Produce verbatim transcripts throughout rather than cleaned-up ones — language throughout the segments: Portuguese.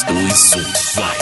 dois, um, vai.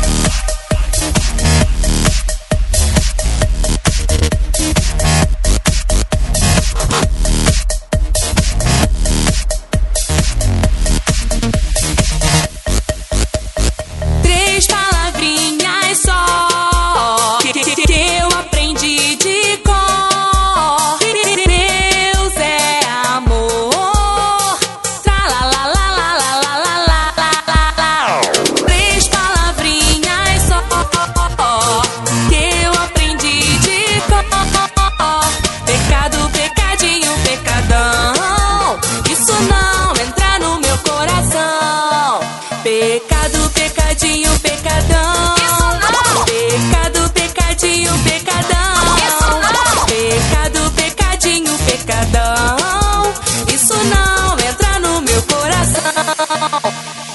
Três palavrinhas só que, que, que eu aprendi de cor. Deus é amor. Tra la la la la la la la la la la. Três palavrinhas só que eu aprendi de cor. Pecado, pecadinho, pecadão. Isso não entra no meu coração. Pecado, pecadinho, pecadão. Pecado, pecadinho, pecadão. Pecado, pecadinho, pecadão. Isso não entra no meu coração.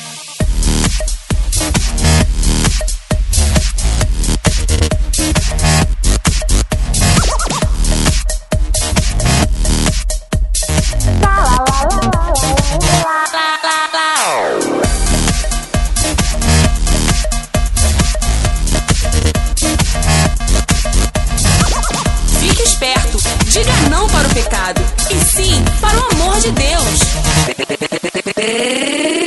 Fique esperto, diga não para o pecado, e sim para o amor de Deus.